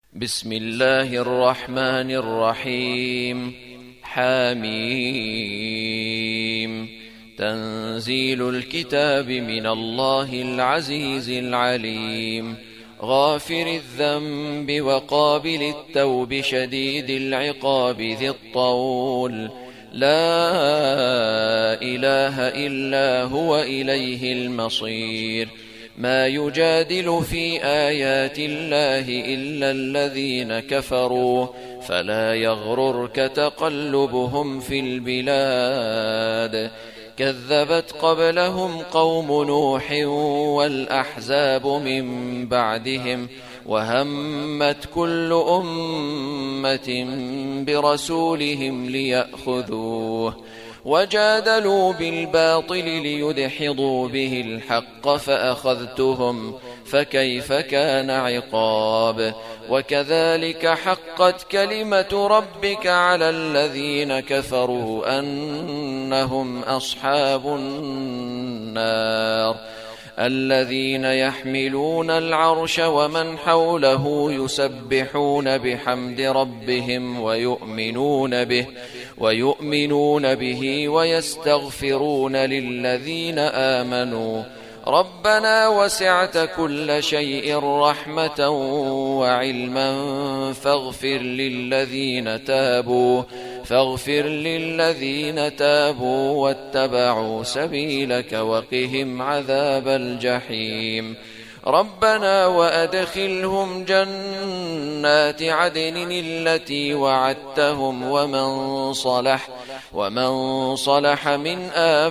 بسم الله الرحمن الرحيم. حميم. تنزيل الكتاب من الله العزيز العليم، غافر الذنب وقابل التوب شديد العقاب ذي الطول، لا إله إلا هو إليه المصير. ما يجادل في آيات الله إلا الذين كفروا، فلا يغررك تقلبهم في البلاد. كذبت قبلهم قوم نوح والأحزاب من بعدهم، وهمت كل أمة برسولهم ليأخذوه، وجادلوا بالباطل ليدحضوا به الحق فأخذتهم، فكيف كان عقاب. وكذلك حقت كلمة ربك على الذين كفروا أنهم أصحاب النار. الذين يحملون العرش ومن حوله يسبحون بحمد ربهم ويؤمنون به ويستغفرون للذين آمنوا ربنا وسعت كل شيء رحمة وعلما فاغفر للذين تابوا واتبعوا سبيلك وقهم عذاب الجحيم. ربنا وأدخلهم جنات عدن التي وعدتهم ومن صلح من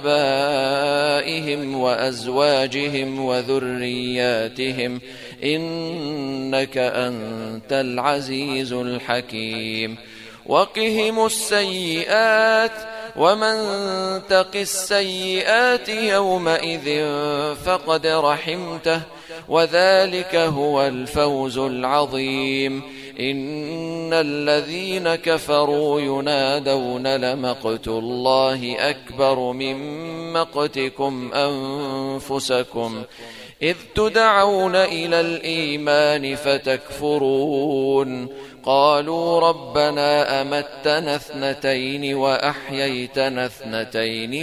آبائهم وأزواجهم وذرياتهم إنك أنت العزيز الحكيم. وقهم السيئات ومن تق السيئات يومئذ فقد رحمته، وذلك هو الفوز العظيم. إن الذين كفروا ينادون لمقت الله أكبر من مقتكم أنفسكم إذ تدعون إلى الإيمان فتكفرون. قالوا ربنا أمتنا اثنتين وأحييتنا اثنتين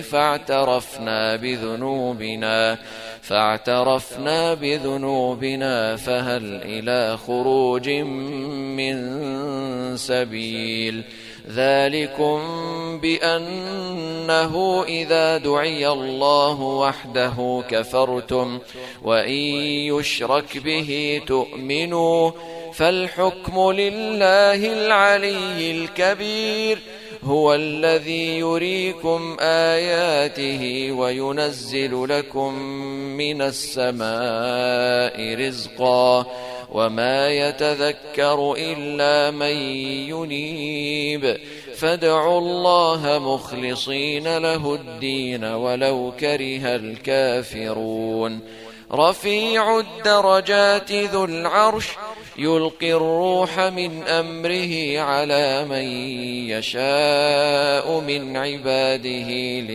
فاعترفنا بذنوبنا فهل إلى خروج من سبيل. ذلكم بأنه إذا دعي الله وحده كفرتم، وإن يشرك به تؤمنوا، فالحكم لله العلي الكبير. هو الذي يريكم آياته وينزل لكم من السماء رزقا، وما يتذكر إلا من ينيب. فادعوا الله مخلصين له الدين ولو كره الكافرون. رفيع الدرجات ذو العرش يلقي الروح من أمره على من يشاء من عباده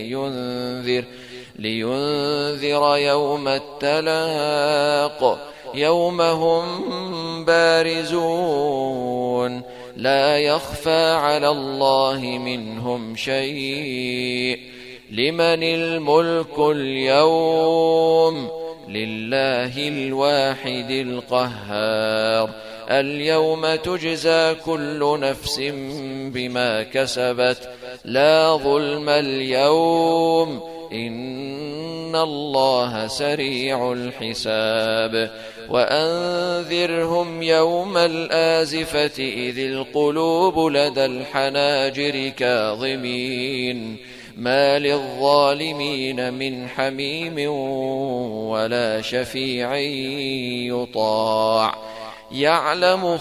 لينذر يوم التلاق، يوم هم بارزون لا يخفى على الله منهم شيء. لمن الملك اليوم؟ لله الواحد القهار. اليوم تجزى كل نفس بما كسبت، لا ظلم اليوم إن الله سريع الحساب. وأنذرهم يوم الآزفة إذ القلوب لدى الحناجر كاظمين، ما للظالمين من حميم ولا شفيع يطاع. يعلم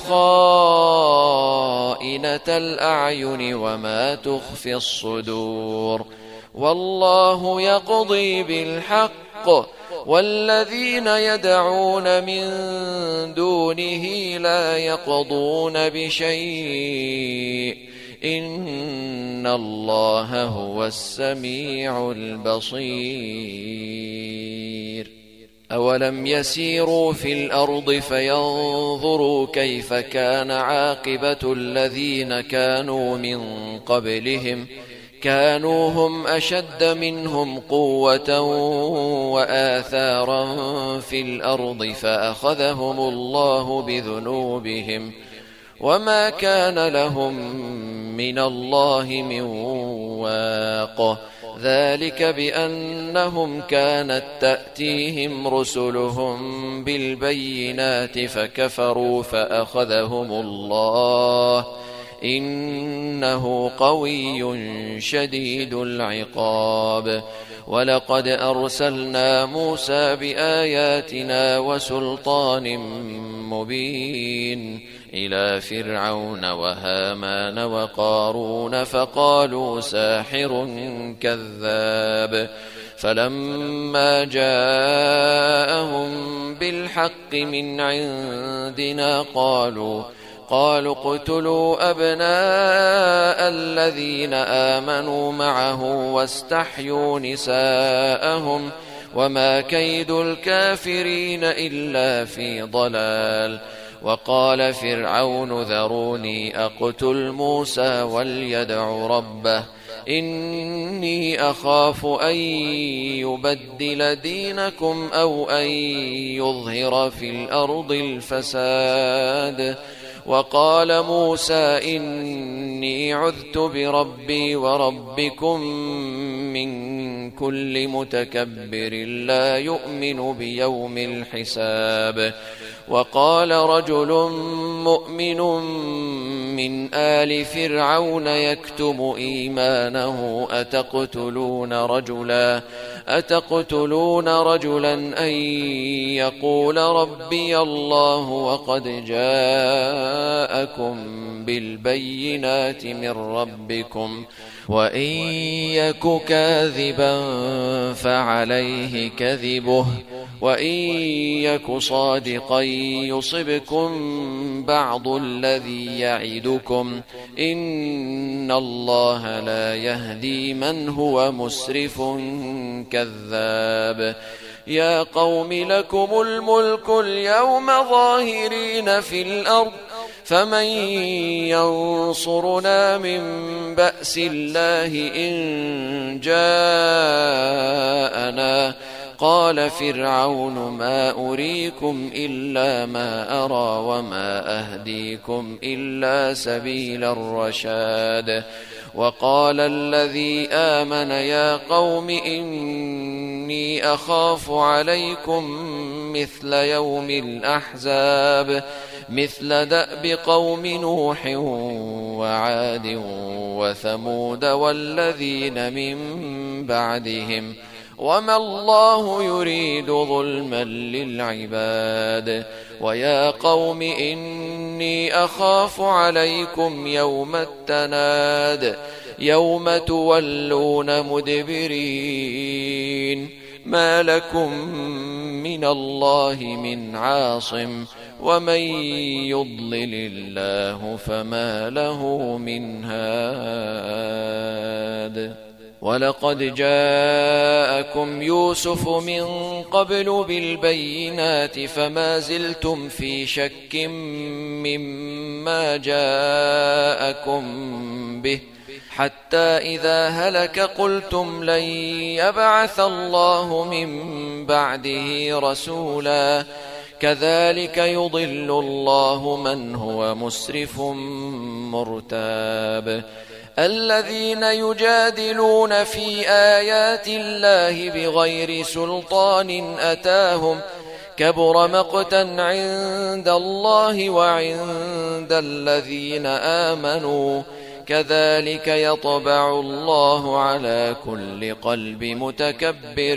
خائنة الأعين وما تخفي الصدور، والله يقضي بالحق، والذين يدعون من دونه لا يقضون بشيء، إن الله هو السميع البصير. أولم يسيروا في الأرض فينظروا كيف كان عاقبة الذين كانوا من قبلهم كانوا هم أشد منهم قوة وآثارا في الأرض فأخذهم الله بذنوبهم وما كان لهم من الله من واق ذلك بأنهم كانت تأتيهم رسلهم بالبينات فكفروا فأخذهم الله إنه قوي شديد العقاب ولقد أرسلنا موسى بآياتنا وسلطان مبين إلى فرعون وهامان وقارون فقالوا ساحر كذاب فلما جاءهم بالحق من عندنا قالوا اقتلوا أبناء الذين آمنوا معه واستحيوا نساءهم وما كيد الكافرين إلا في ضلال وقال فرعون ذروني أقتل موسى وليدع ربه إني أخاف أن يبدل دينكم أو أن يظهر في الأرض الفساد وقال موسى إني عذت بربي وربكم من كل متكبر لا يؤمن بيوم الحساب وقال رجل مؤمن من آل فرعون يكتم إيمانه أتقتلون رجلا أن يقول ربي الله وقد جاءكم بالبينات من ربكم وإن يك كاذبا فعليه كذبه وإن يك صادقا يصبكم بعض الذي يعدكم إن الله لا يهدي من هو مسرف كذاب يا قوم لكم الملك اليوم ظاهرين في الأرض فمن ينصرنا من بأس الله إن جاءنا قال فرعون ما أريكم إلا ما أرى وما أهديكم إلا سبيل الرشاد وقال الذي آمن يا قوم إني أخاف عليكم مثل يوم الأحزاب مثل دأب قوم نوح وعاد وثمود والذين من بعدهم وما الله يريد ظلما للعباد ويا قوم إني أخاف عليكم يوم التناد يوم تولون مدبرين ما لكم من الله من عاصم ومن يضلل الله فما له من هاد ولقد جاءكم يوسف من قبل بالبينات فما زلتم في شك مما جاءكم به حتى إذا هلك قلتم لن يبعث الله من بعده رسولا كذلك يضل الله من هو مسرف مرتاب الذين يجادلون في آيات الله بغير سلطان أتاهم كبر مقتا عند الله وعند الذين آمنوا كذلك يطبع الله على كل قلب متكبر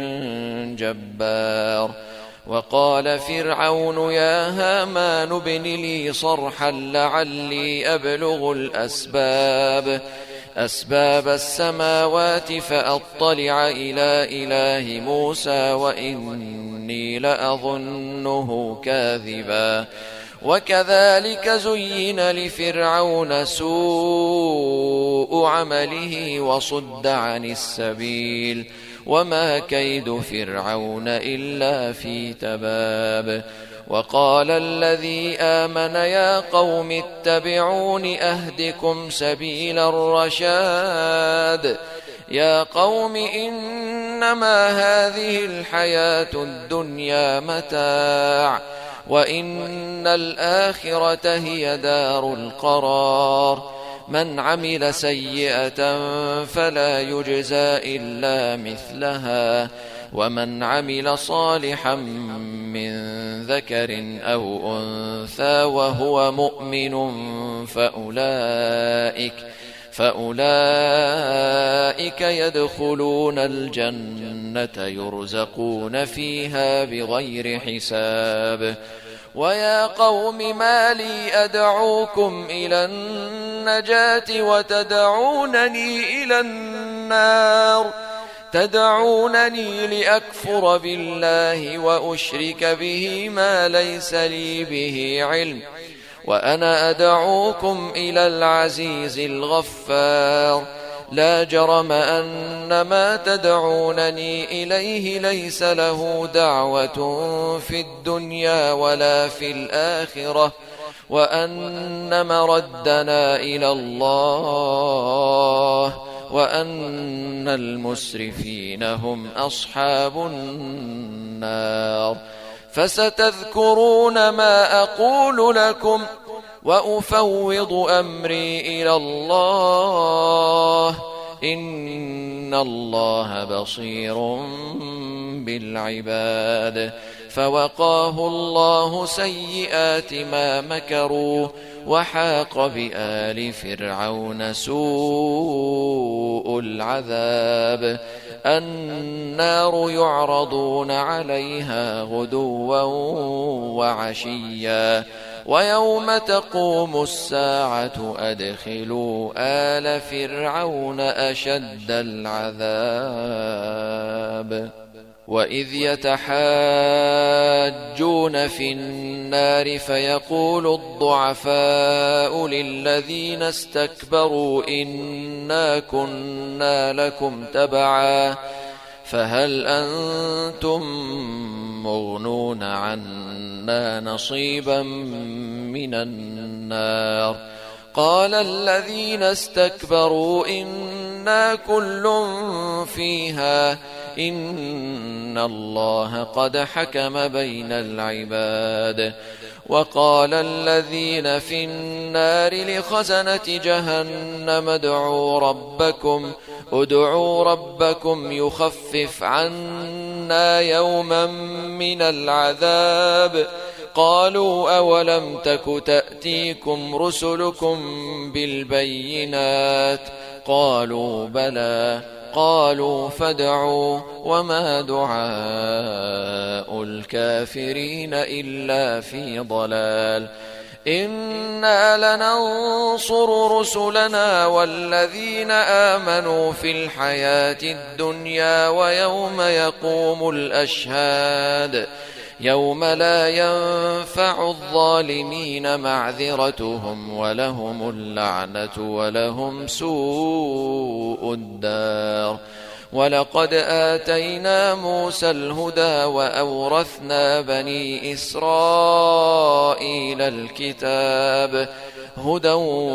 جبار وقال فرعون يا هامان ابن لي صرحا لعلي أبلغ أسباب السماوات فأطلع إلى إله موسى وإني لأظنه كاذبا وكذلك زين لفرعون سوء عمله وصد عن السبيل وما كيد فرعون إلا في تباب. وقال الذي آمن يا قوم اتبعون أهدكم سبيل الرشاد. يا قوم إنما هذه الحياة الدنيا متاع وإن الآخرة هي دار القرار. من عمل سيئة فلا يجزى إلا مثلها ومن عمل صالحا من ذكر أو أنثى وهو مؤمن فأولئك يدخلون الجنة يرزقون فيها بغير حساب. ويا قوم ما لي أدعوكم إلى النجاة وتدعونني إلى النار؟ تدعونني لأكفر بالله وأشرك به ما ليس لي به علم وأنا أدعوكم إلى العزيز الغفار. لا جرم أن ما تدعونني إليه ليس له دعوة في الدنيا ولا في الآخرة وأن مردنا إلى الله وأن المسرفين هم أصحاب النار. فستذكرون ما أقول لكم وأفوض أمري إلى الله إن الله بصير بالعباد. فوقاه الله سيئات ما مكروا وحاق بآل فرعون سوء العذاب. النار يعرضون عليها غدوا وعشيا ويوم تقوم الساعة أدخلوا آل فرعون أشد العذاب. وإذ يتحاجون في النار فيقول الضعفاء للذين استكبروا إنا كنا لكم تبعا فهل أنتم مغنون عنا نصيبا من النار؟ قال الذين استكبروا إنا كل فيها إن الله قد حكم بين العباد. وقال الذين في النار لخزنة جهنم ادعوا ربكم يخفف عنا يوما من العذاب. قالوا أولم تك تأتيكم رسلكم بالبينات؟ قالوا بلى. قالوا فادعوا وما دعاء الكافرين إلا في ضلال. إنا لننصر رسلنا والذين آمنوا في الحياة الدنيا ويوم يقوم الأشهاد يوم لا ينفع الظالمين معذرتهم ولهم اللعنة ولهم سوء الدار. ولقد آتينا موسى الهدى وأورثنا بني إسرائيل الكتاب هدى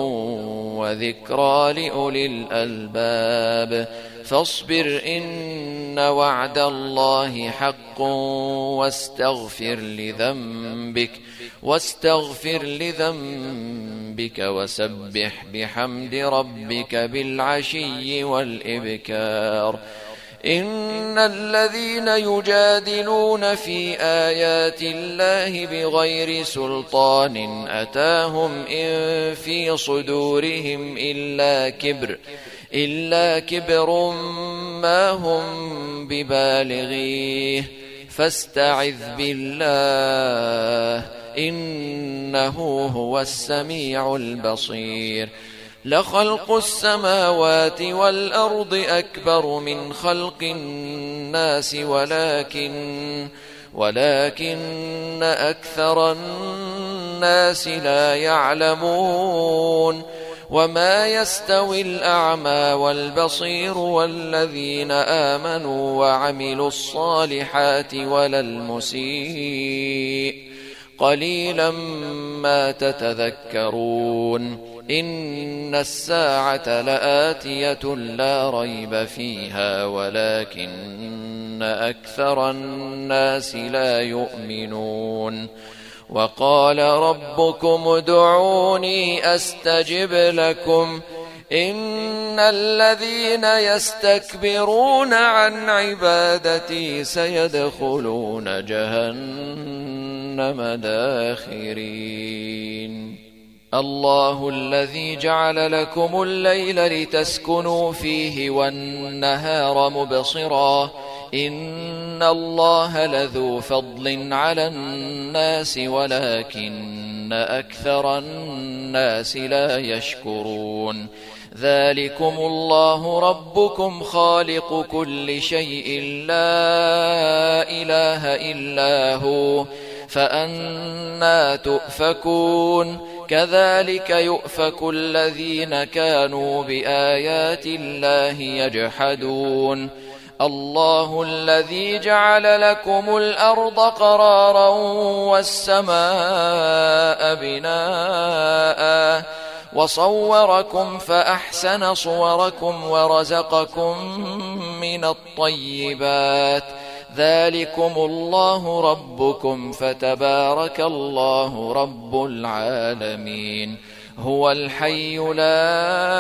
وذكرى لأولي الألباب. فاصبر إن وعد الله حق واستغفر لذنبك وسبح بحمد ربك بالعشي والإبكار. إن الذين يجادلون في آيات الله بغير سلطان أتاهم إن في صدورهم إلا كبر ما هم ببالغيه فاستعذ بالله إنه هو السميع البصير. لخلق السماوات والأرض أكبر من خلق الناس ولكن أكثر الناس لا يعلمون. وما يستوي الأعمى والبصير والذين آمنوا وعملوا الصالحات ولا المسيء قليلا ما تتذكرون إن الساعة لآتية لا ريب فيها ولكن أكثر الناس لا يؤمنون وقال ربكم ادعوني أستجب لكم إن الذين يستكبرون عن عبادتي سيدخلون جهنم داخرين الله الذي جعل لكم الليل لتسكنوا فيه والنهار مبصرا إن الله لذو فضل على الناس ولكن أكثر الناس لا يشكرون ذلكم الله ربكم خالق كل شيء لا إله إلا هو فأنى تؤفكون كذلك يؤفك الذين كانوا بآيات الله يجحدون الله الذي جعل لكم الأرض قرارا والسماء بناء وصوركم فأحسن صوركم ورزقكم من الطيبات ذلكم الله ربكم فتبارك الله رب العالمين هو الحي لا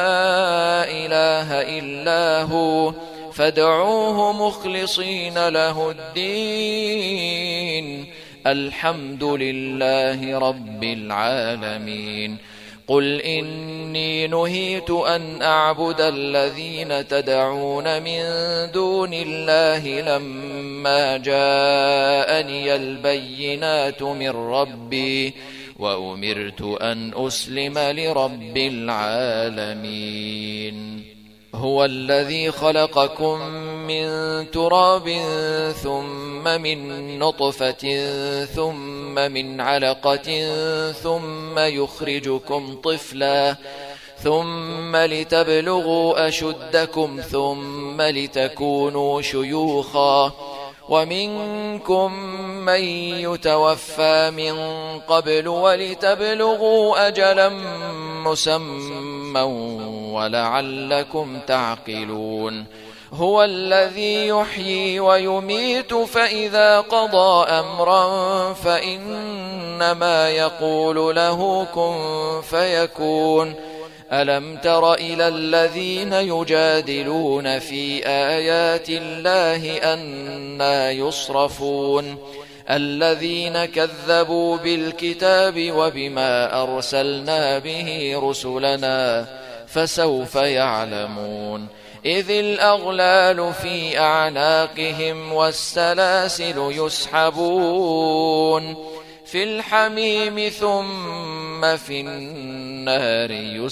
إله إلا هو فادعوه مخلصين له الدين الحمد لله رب العالمين قل إني نهيت أن أعبد الذين تدعون من دون الله لما جاءني البينات من ربي وأمرت أن أسلم لرب العالمين هو الذي خلقكم من تراب ثم من نطفة ثم من علقة ثم يخرجكم طفلا ثم لتبلغوا أشدكم ثم لتكونوا شيوخا ومنكم من يتوفى من قبل ولتبلغوا أجلا مسمى ولعلكم تعقلون هو الذي يحيي ويميت فإذا قضى أمرا فإنما يقول له كن فيكون ألم تر إلى الذين يجادلون في آيات الله أنى يصرفون الذين كذبوا بالكتاب وبما أرسلنا به رسلنا فسوف يعلمون إذ الأغلال في أعناقهم والسلاسل يسحبون في الحميم ثم في النار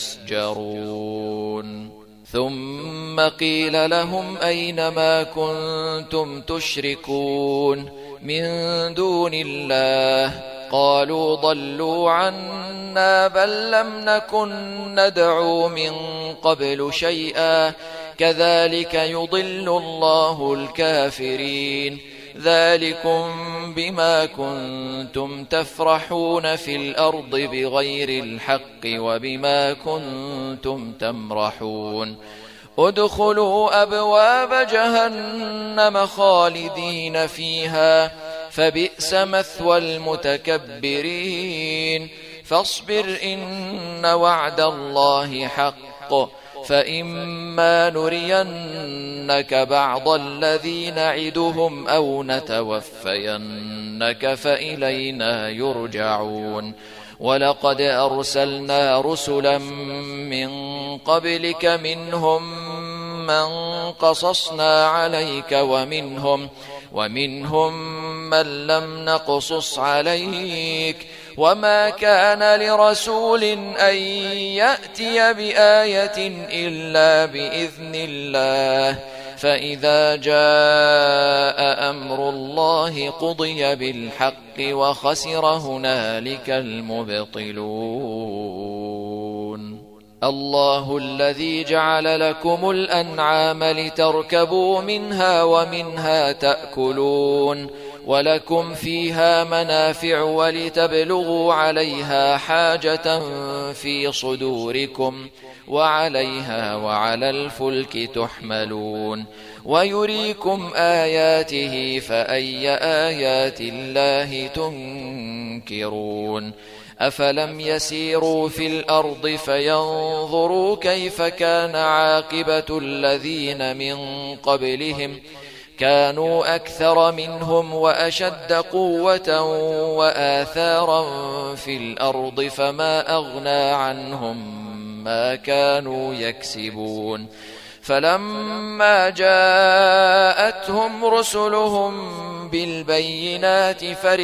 يسجرون ثم قيل لهم أين ما كنتم تشركون من دون الله قالوا ضلوا عنا بل لم نكن ندعو من قبل شيئا كذلك يضل الله الكافرين ذلكم بما كنتم تفرحون في الأرض بغير الحق وبما كنتم تمرحون ادخلوا أبواب جهنم خالدين فيها فبئس مثوى المتكبرين فاصبر إن وعد الله حق فإما نرينك بعض الذي نعدهم أو نتوفينك فإلينا يرجعون ولقد أرسلنا رسلا من قبلك منهم من قصصنا عليك ومنهم من لم نقصص عليك وما كان لرسول أن يأتي بآية إلا بإذن الله فإذا جاء أمر الله قضي بالحق وخسر هنالك المبطلون الله الذي جعل لكم الأنعام لتركبوا منها ومنها تأكلون ولكم فيها منافع ولتبلغوا عليها حاجة في صدوركم وعليها وعلى الفلك تحملون ويريكم آياته فأي آيات الله تنكرون أفلم يسيروا في الأرض فينظروا كيف كان عاقبة الذين من قبلهم كانوا أكثر منهم وأشد قوة وآثارا في الأرض فما أغنى عنهم ما كانوا يكسبون فلما جاءتهم رسلهم بالبينات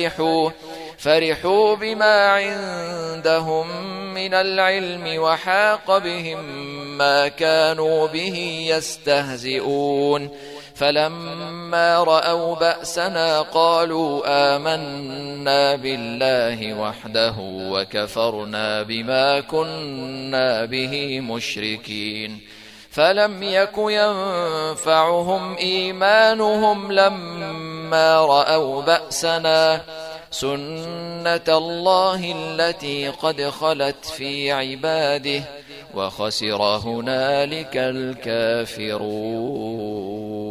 فرحوا بما عندهم من العلم وحاق بهم ما كانوا به يستهزئون فلما رأوا بأسنا قالوا آمنا بالله وحده وكفرنا بما كنا به مشركين فلم يك ينفعهم إيمانهم لما رأوا بأسنا سنة الله التي قد خلت في عباده وخسر هنالك الكافرون.